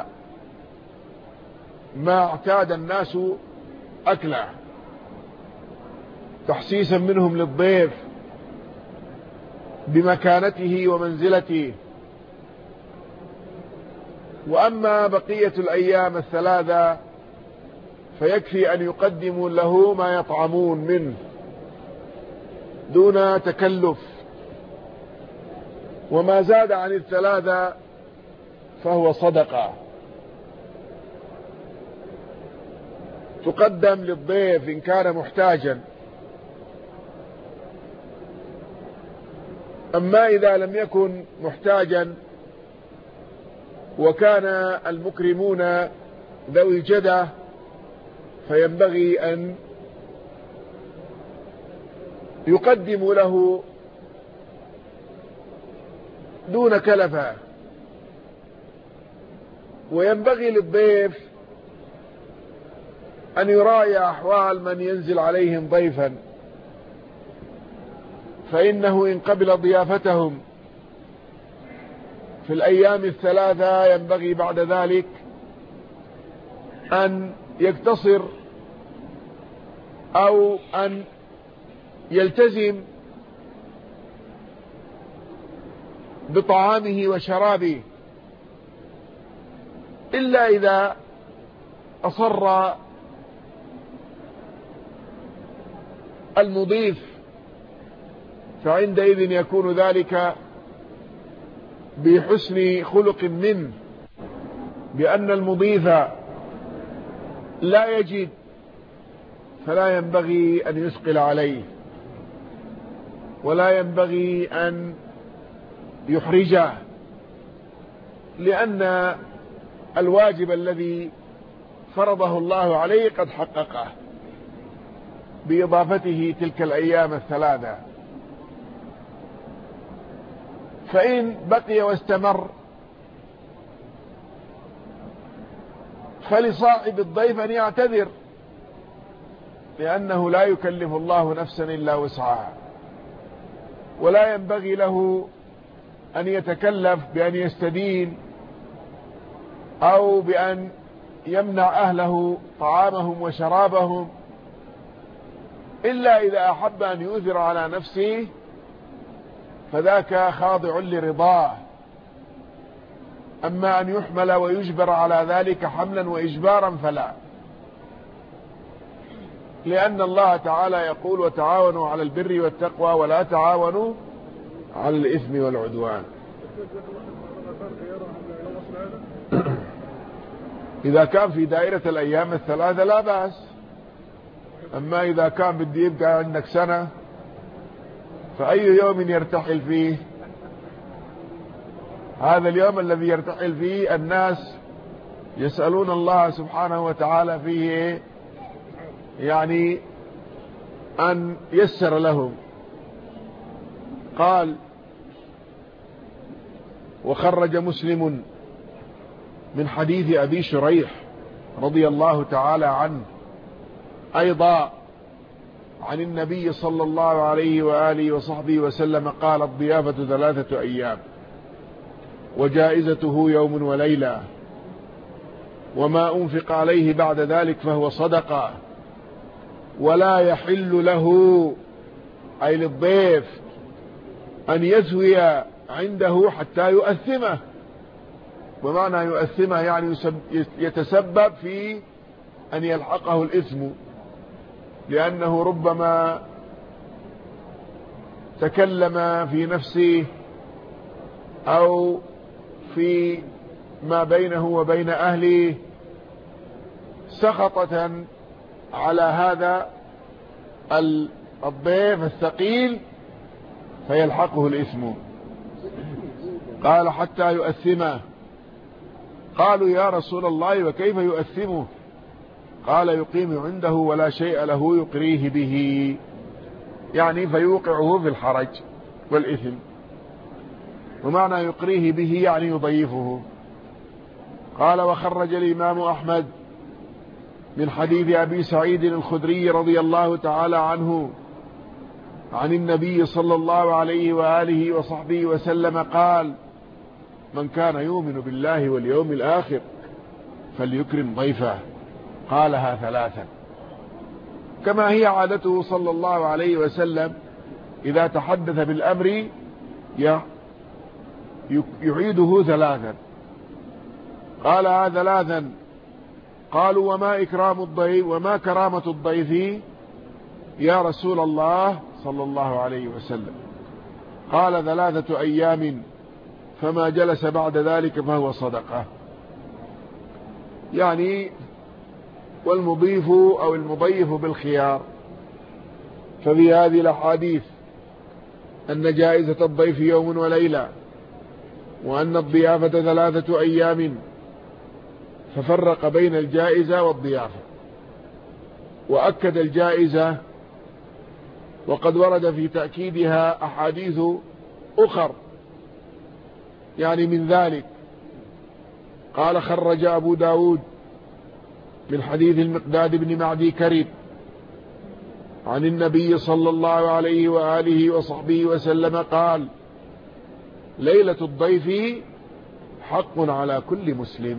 ما اعتاد الناس أكله، تحسيسا منهم للضيف بمكانته ومنزلته. وأما بقية الأيام 3 فيكفي أن يقدموا له ما يطعمون منه دون تكلف، وما زاد عن 3 فهو صدقة تقدم للضيف إن كان محتاجا. أما إذا لم يكن محتاجا وكان المكرمون ذوي جدة فينبغي أن يقدموا له دون كلفة. وينبغي للضيف أن يراعي أحوال من ينزل عليهم ضيفا، فإنه إن قبل ضيافتهم في الأيام 3 ينبغي بعد ذلك أن يقتصر أو أن يلتزم بطعامه وشرابه، إلا إذا أصر المضيف، فعندئذ يكون ذلك بحسن خلق منه، بأن المضيف لا يجد فلا ينبغي أن يثقل عليه، ولا ينبغي أن يحرجه، لأن الواجب الذي فرضه الله عليه قد حققه بإضافته تلك الأيام 3. فإن بقي واستمر فلصاحب الضيف أن يعتذر، لأنه لا يكلف الله نفسا إلا وسعها، ولا ينبغي له أن يتكلف بأن يستدين أو بأن يمنع أهله طعامهم وشرابهم، إلا إذا أحب أن يؤثر على نفسه فذاك خاضع لرضاه. أما أن يحمل ويجبر على ذلك حملا وإجبارا فلا، لأن الله تعالى يقول: وتعاونوا على البر والتقوى ولا تعاونوا على الإثم والعدوان. إذا كان في دائرة الأيام الثلاثة لا بأس. أما إذا كان بدي يبقى عندك سنة فأي يوم يرتحل فيه؟ هذا اليوم الذي يرتحل فيه الناس يسألون الله سبحانه وتعالى فيه يعني أن يسر لهم. قال: وخرج مسلم من حديث أبي شريح رضي الله تعالى عنه أيضا عن النبي صلى الله عليه وآله وصحبه وسلم قال: الضيافة 3 أيام وجائزته يوم وليلة، وما أنفق عليه بعد ذلك فهو صدقة، ولا يحل له أي للضيف أن يزوي عنده حتى يؤثمه. ومعنى يؤثمه يعني يتسبب في أن يلحقه الإثم، لأنه ربما تكلم في نفسه أو في ما بينه وبين أهله سخطة على هذا الضيف الثقيل فيلحقه الإثم. قال: حتى يؤثمه. قالوا: يا رسول الله وكيف يؤثمه؟ قال: يقيم عنده ولا شيء له يقريه به، يعني فيوقعه في الحرج والإثم. ومعنى يقريه به يعني يضيفه. قال: وخرج الإمام أحمد من حديث أبي سعيد الخدري رضي الله تعالى عنه عن النبي صلى الله عليه وآله وصحبه وسلم قال: من كان يؤمن بالله واليوم الآخر فليكرم ضيفه. قالها 3 كما هي عادته صلى الله عليه وسلم إذا تحدث بالأمر يعيده 3. قالها 3. قالوا: وما إكرام الضيف وما كرامة الضيف يا رسول الله صلى الله عليه وسلم؟ قال: 3 أيام، فما جلس بعد ذلك فهو صدقة. يعني والمضيف أو المضيف بالخيار. ففي هذه الأحاديث أن جائزة الضيف يوم وليلة، وأن الضيافة 3 أيام، ففرق بين الجائزة والضيافة، وأكد الجائزة، وقد ورد في تأكيدها أحاديث أخر يعني من ذلك. قال: خرج أبو داود من حديث المقداد بن معدي كريب عن النبي صلى الله عليه وآله وصحبه وسلم قال: ليلة الضيف حق على كل مسلم،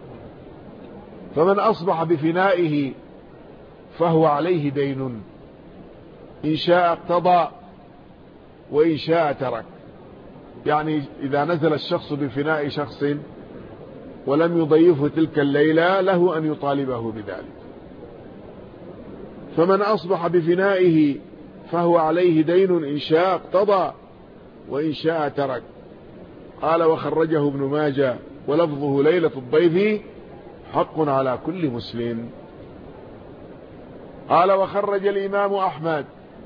فمن أصبح بفنائه فهو عليه دين، إن شاء اقتضى وإن شاء ترك. يعني إذا نزل الشخص بفناء شخص ولم يضيفه تلك الليلة له أن يطالبه بذلك. فمن أصبح بفنائه فهو عليه دين، إن شاء اقتضى وإن شاء ترك. قال: وخرجه ابن ماجه ولفظه: ليلة الضيف حق على كل مسلم. قال: وخرج الإمام أحمد.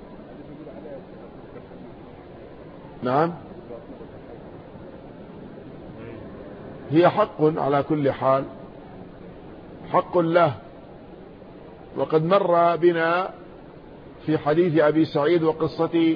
نعم، هي حق على كل حال، حق له. وقد مر بنا في حديث أبي سعيد وقصة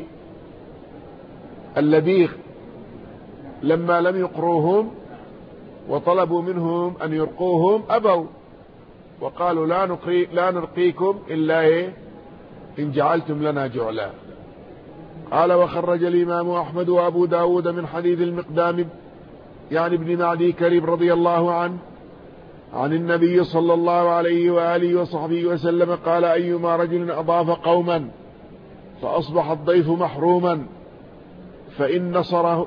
اللبيغ لما لم يقروهم وطلبوا منهم أن يرقوهم أبوا، وقالوا: لا نرقيكم إلا إن جعلتم لنا جعلا. قال: وخرج الإمام أحمد وأبو داود من حديث المقدام يعني ابن معدي كريب رضي الله عنه عن النبي صلى الله عليه وآله وصحبه وسلم قال: أيما رجل أضاف قوما فأصبح الضيف محروما فإن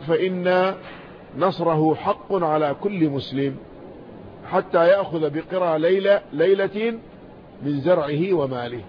نصره حق على كل مسلم، حتى يأخذ بقرى ليلة من زرعه وماله.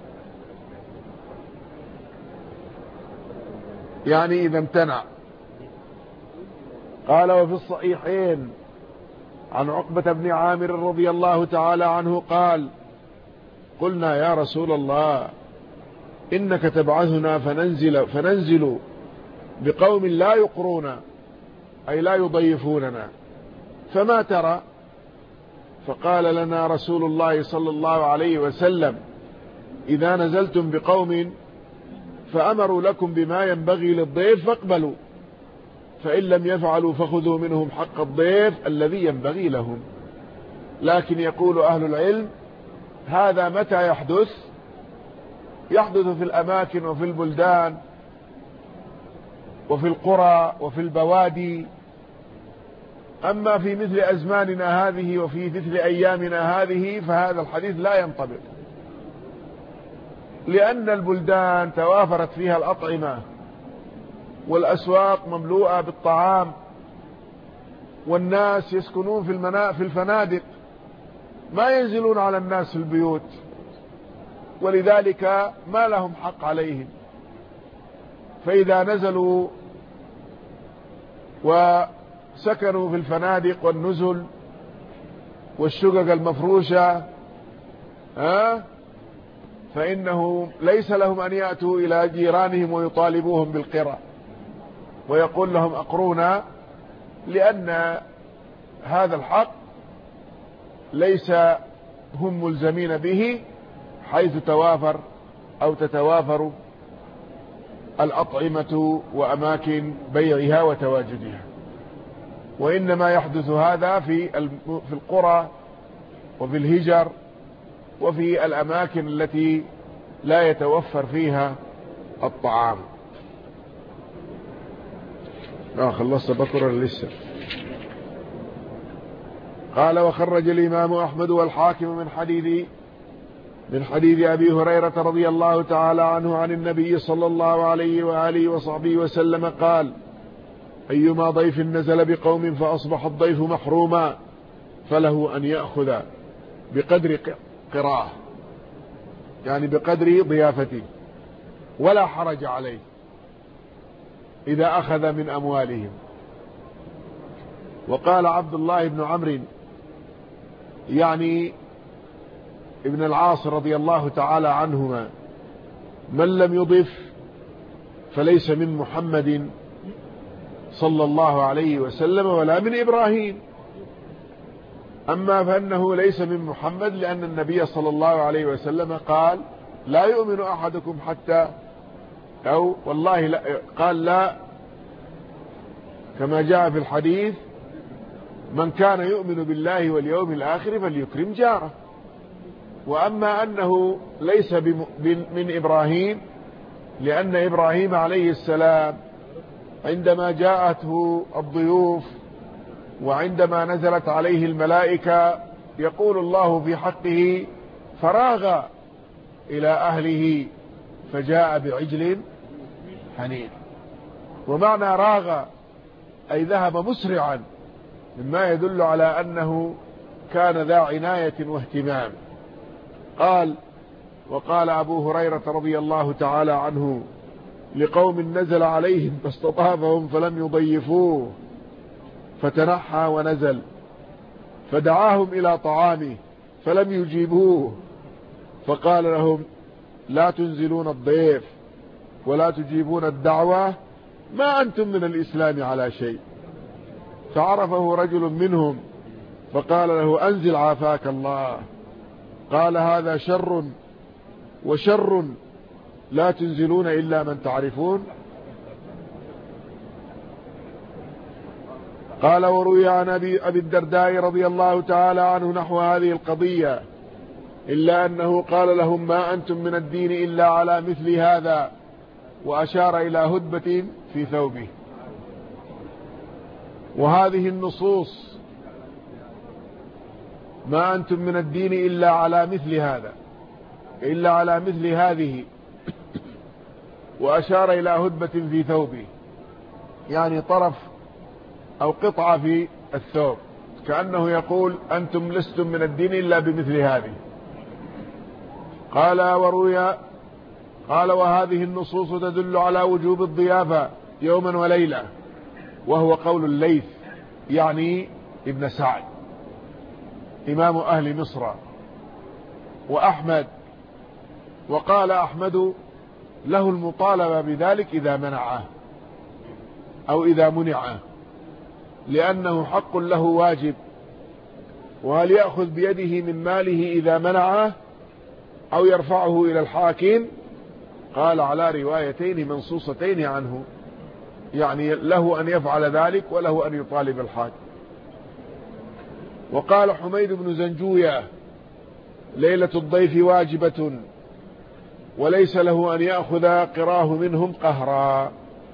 يعني إذا امتنع. قال: وفي الصحيحين عن عقبة بن عامر رضي الله تعالى عنه قال: قلنا يا رسول الله إنك تبعثنا فننزل بقوم لا يقرون، أي لا يضيفوننا، فما ترى؟ فقال لنا رسول الله صلى الله عليه وسلم: إذا نزلتم بقوم فأمروا لكم بما ينبغي للضيف فاقبلوا، فإن لم يفعلوا فخذوا منهم حق الضيف الذي ينبغي لهم. لكن يقول أهل العلم: هذا متى يحدث؟ يحدث في الأماكن وفي البلدان وفي القرى وفي البوادي. أما في مثل أزماننا هذه وفي مثل أيامنا هذه فهذا الحديث لا ينطبق، لأن البلدان توافرت فيها الأطعمة والأسواق مملوءة بالطعام، والناس يسكنون في الفنادق، ما ينزلون على الناس في البيوت، ولذلك ما لهم حق عليهم. فإذا نزلوا وسكنوا في الفنادق والنزل والشقق المفروشة فإنه ليس لهم أن يأتوا إلى جيرانهم ويطالبوهم بالقراء ويقول لهم أقرونا، لأن هذا الحق ليس هم ملزمين به، حيث توافر أو تتوافر الأطعمة وأماكن بيعها وتواجدها. وإنما يحدث هذا في القرى وفي الهجر وفي الأماكن التي لا يتوفر فيها الطعام. خلصت بكرة لسه. قال: وخرج الإمام أحمد والحاكم من حديث أبي هريرة رضي الله تعالى عنه عن النبي صلى الله عليه وآله وصحبه وسلم قال: أيما ضيف نزل بقوم فأصبح الضيف محروما فله أن يأخذ بقدر قراءه، يعني بقدر ضيافته، ولا حرج عليه إذا أخذ من أموالهم. وقال عبد الله بن عمرو يعني ابن العاص رضي الله تعالى عنهما: من لم يضف فليس من محمد صلى الله عليه وسلم ولا من إبراهيم. أما فإنه ليس من محمد لأن النبي صلى الله عليه وسلم قال: لا يؤمن أحدكم حتى، أو والله لا، قال لا، كما جاء في الحديث: من كان يؤمن بالله واليوم الآخر فليكرم جاره. وأما أنه ليس من إبراهيم لأن إبراهيم عليه السلام عندما جاءته الضيوف وعندما نزلت عليه الملائكة يقول الله في حقه: فراغ إلى أهله فجاء بعجل حنين. ومعنى راغ أي ذهب مسرعا، مما يدل على أنه كان ذا عناية واهتمام. قال: وقال أبو هريرة رضي الله تعالى عنه: لقوم نزل عليهم فاستطابهم فلم يضيفوه فتنحى ونزل فدعاهم إلى طعامه فلم يجيبوه فقال لهم: لا تنزلون الضيف ولا تجيبون الدعوة، ما أنتم من الإسلام على شيء. فعرفه رجل منهم فقال له: أنزل عافاك الله. قال: هذا شر وشر، لا تنزلون إلا من تعرفون. قال: وروي عن أبي الدرداء رضي الله تعالى عنه نحو هذه القضية، إلا أنه قال لهم: ما أنتم من الدين إلا على مثل هذا، وأشار إلى هدبة في ثوبه. وهذه النصوص: ما أنتم من الدين إلا على مثل هذا، إلا على مثل هذه، وأشار إلى هدبة في ثوبه، يعني طرف أو قطعة في الثوب، كأنه يقول: أنتم لستم من الدين إلا بمثل هذه. قال: وروي قال: وهذه النصوص تدل على وجوب الضيافة يوما وليلة، وهو قول الليث يعني ابن سعد إمام أهل مصر وأحمد. وقال أحمد له المطالبة بذلك إذا منعه أو إذا منعه، لأنه حق له واجب. وهل يأخذ بيده من ماله إذا منعه أو يرفعه إلى الحاكم؟ قال على روايتين منصوصتين عنه، يعني له أن يفعل ذلك وله أن يطالب الحاكم. وقال حميد بن زنجوية ليلة الضيف واجبة وليس له أن يأخذ قراه منهم قهرا،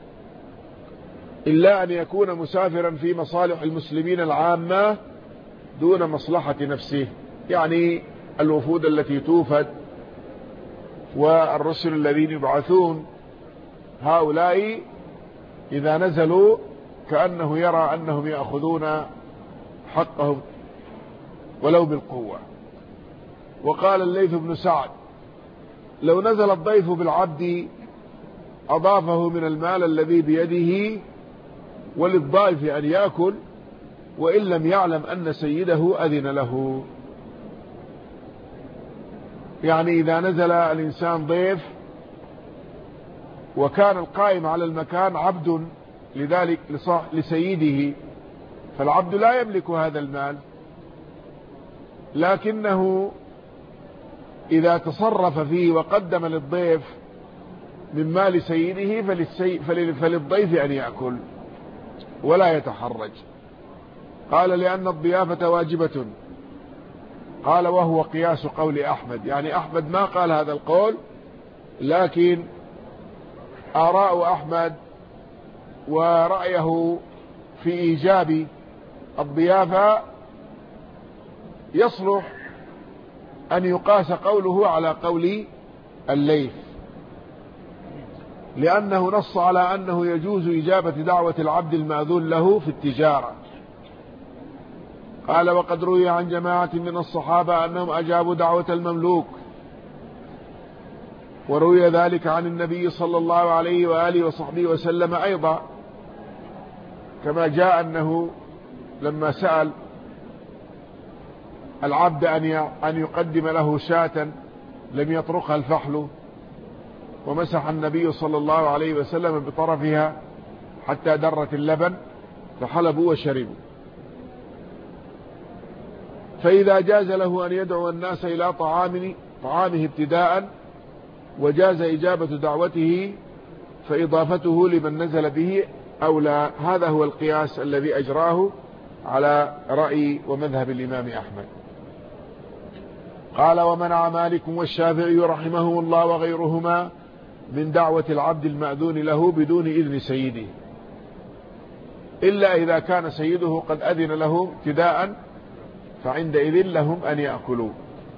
إلا أن يكون مسافرا في مصالح المسلمين العامة دون مصلحة نفسه، يعني الوفود التي توفد والرسل الذين يبعثون، هؤلاء إذا نزلوا كأنه يرى أنهم يأخذون حقهم ولو بالقوة. وقال الليث بن سعد لو نزل الضيف بالعبد أضافه من المال الذي بيده وللضيف أن يأكل، وإن لم يعلم أن سيده أذن له. يعني إذا نزل الإنسان ضيف وكان القائم على المكان عبد لذلك لسيده، فالعبد لا يملك هذا المال، لكنه إذا تصرف فيه وقدم للضيف من مال سيده فللضيف أن يأكل ولا يتحرج. قال لأن الضيافة واجبة. قال وهو قياس قول أحمد، يعني أحمد ما قال هذا القول، لكن آراء أحمد ورأيه في إيجاب الضيافة يصلح أن يقاس قوله على قول الليث، لأنه نص على أنه يجوز إجابة دعوة العبد المأذون له في التجارة. قال وقد روي عن جماعة من الصحابة أنهم أجابوا دعوة المملوك، وروي ذلك عن النبي صلى الله عليه وآله وصحبه وسلم أيضا، كما جاء أنه لما سأل العبد أن يقدم له شاة لم يطرقها الفحل، ومسح النبي صلى الله عليه وسلم بطرفها حتى درت اللبن فحلبوا وشربوا. فإذا جاز له أن يدعو الناس إلى طعامه ابتداء وجاز إجابة دعوته فإضافته لمن نزل به أولى. هذا هو القياس الذي أجراه على رأي ومذهب الإمام أحمد. قال ومنع مالك والشافعي رحمه الله وغيرهما من دعوة العبد المأذون له بدون إذن سيده، إلا إذا كان سيده قد أذن له ابتداء فعندئذ لهم أن يأكلوا.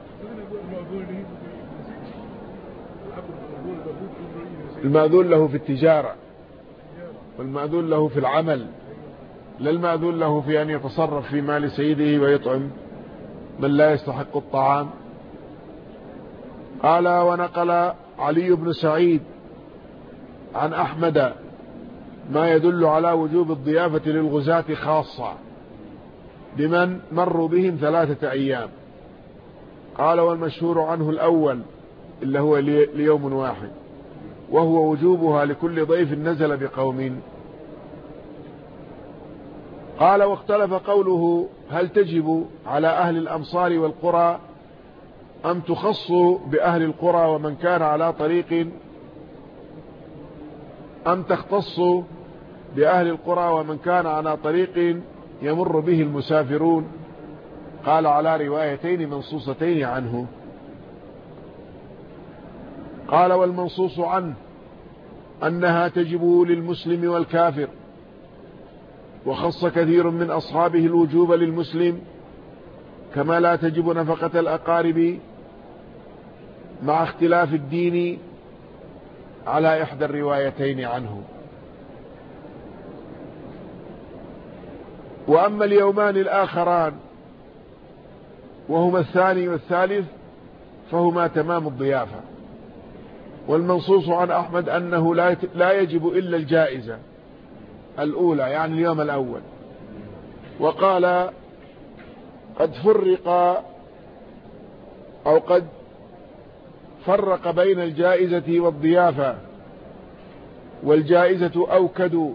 المأذون له في التجارة والمأذون له في العمل، لا المأذون له في أن يتصرف في مال سيده ويطعم من لا يستحق الطعام. قال ونقل علي بن سعيد عن أحمد ما يدل على وجوب الضيافة للغزاة خاصة بمن مروا بهم 3 أيام. قال والمشهور عنه الأول إلا هو ليوم واحد، وهو وجوبها لكل ضيف نزل بقوم. قال واختلف قوله هل تجب على أهل الأمصار والقرى أم تخص بأهل القرى ومن كان على طريق، أم تختص بأهل القرى ومن كان على طريق يمر به المسافرون. قال على روايتين منصوصتين عنه. قال والمنصوص عنه أنها تجب للمسلم والكافر، وخص كثير من أصحابه الوجوب للمسلم، كما لا تجب نفقة الأقارب مع اختلاف الدين على إحدى الروايتين عنه. وأما اليومان الآخران وهما الثاني والثالث فهما تمام الضيافة. والمنصوص عن أحمد أنه لا يجب إلا الجائزة الأولى، يعني اليوم الأول. وقال قد فرق أو قد فرق بين الجائزة والضيافة، والجائزة أوكد.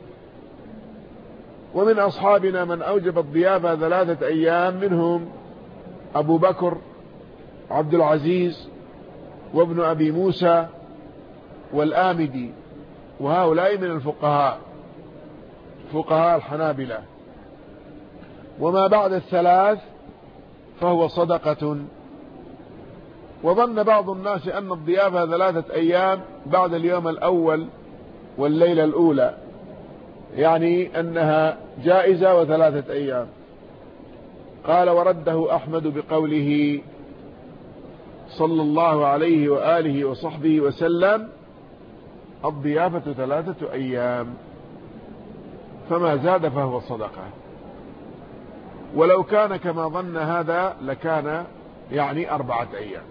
ومن أصحابنا من أوجب الضيافة 3 أيام، منهم أبو بكر عبد العزيز وابن أبي موسى والآمدي، وهؤلاء من الفقهاء الحنابلة. وما بعد 3 فهو صدقة. وظن بعض الناس أن الضيافة 3 أيام بعد اليوم الأول والليلة الأولى، يعني أنها جائزة و3 أيام. قال: ورده أحمد بقوله صلى الله عليه وآله وصحبه وسلم: الضيافة 3 أيام، فما زاد فهو صدقة. ولو كان كما ظن هذا لكان يعني 4 أيام.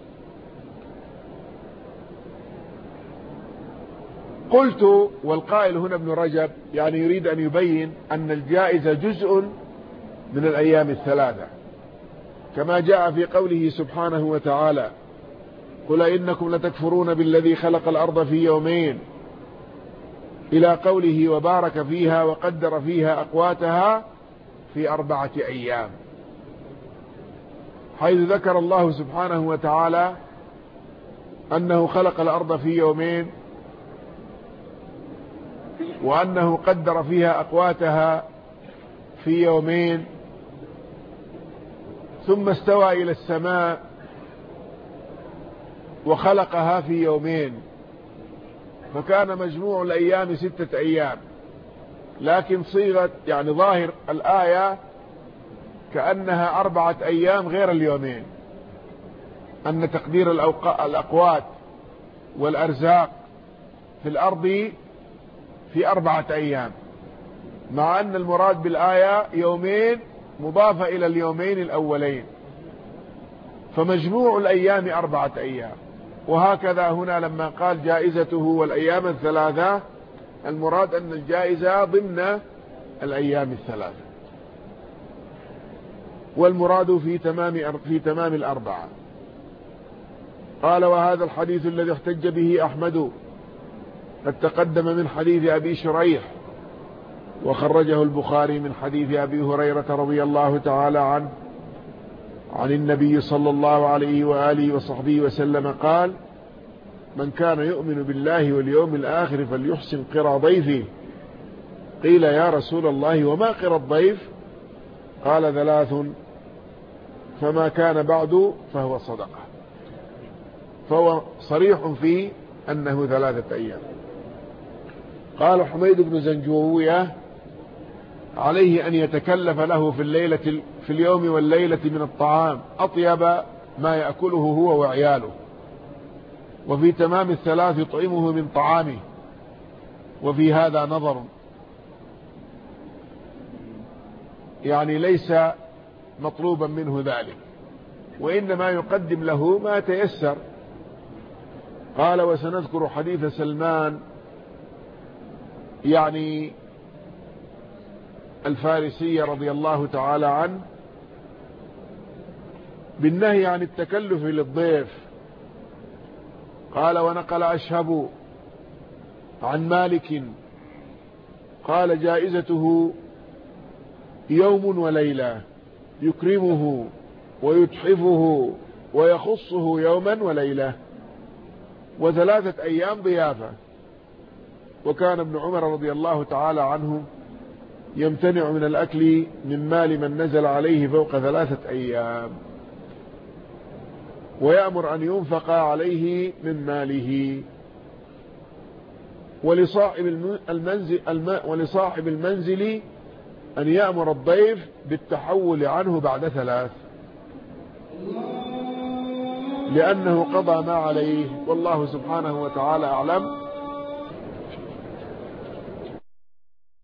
قلت: والقائل هنا ابن رجب، يعني يريد أن يبين أن الجائزة جزء من الأيام 3، كما جاء في قوله سبحانه وتعالى: قل إنكم لتكفرون بالذي خلق الأرض في يومين، إلى قوله: وبارك فيها وقدر فيها أقواتها في 4 أيام، حيث ذكر الله سبحانه وتعالى أنه خلق الأرض في يومين، وأنه قدر فيها أقواتها في يومين، ثم استوى إلى السماء وخلقها في يومين، فكان مجموع الأيام 6 أيام. لكن صيغة يعني ظاهر الآية كأنها 4 أيام غير اليومين، أن تقدير الأقوات والأرزاق في الأرض في 4 أيام، مع أن المراد بالآية يومين مضافة إلى اليومين الأولين، فمجموع الأيام 4 أيام. وهكذا هنا لما قال جائزته والأيام 3، المراد أن الجائزة ضمن الأيام 3، والمراد في تمام 4. قال: وهذا الحديث الذي احتج به أحمد قد تقدم من حديث أبي شريح، وخرجه البخاري من حديث أبي هريرة رضي الله تعالى عنه عن النبي صلى الله عليه وآله وصحبه وسلم قال: من كان يؤمن بالله واليوم الآخر فليحسن قرى ضيفه. قيل: يا رسول الله وما قرى الضيف؟ قال: 3، فما كان بعد فهو صدقة. فهو صريح في أنه 3 أيام. قال حميد بن زنجوية: عليه أن يتكلف له في اليوم والليلة من الطعام أطيب ما يأكله هو وعياله، وفي تمام 3 يطعمه من طعامه. وفي هذا نظر، يعني ليس مطلوبا منه ذلك، وإنما يقدم له ما تيسر. قال: وسنذكر حديث سلمان يعني الفارسي رضي الله تعالى عنه بالنهي عن التكلف للضيف. قال: ونقل أشهب عن مالك قال: جائزته يوم وليلة، يكرمه ويتحفه ويخصه يوما وليلة، و3 أيام ضيافة. وكان ابن عمر رضي الله تعالى عنه يمتنع من الأكل من مال من نزل عليه فوق 3 أيام، ويأمر أن ينفق عليه من ماله. ولصاحب المنزل أن يأمر الضيف بالتحول عنه بعد 3، لأنه قضى ما عليه. والله سبحانه وتعالى أعلم.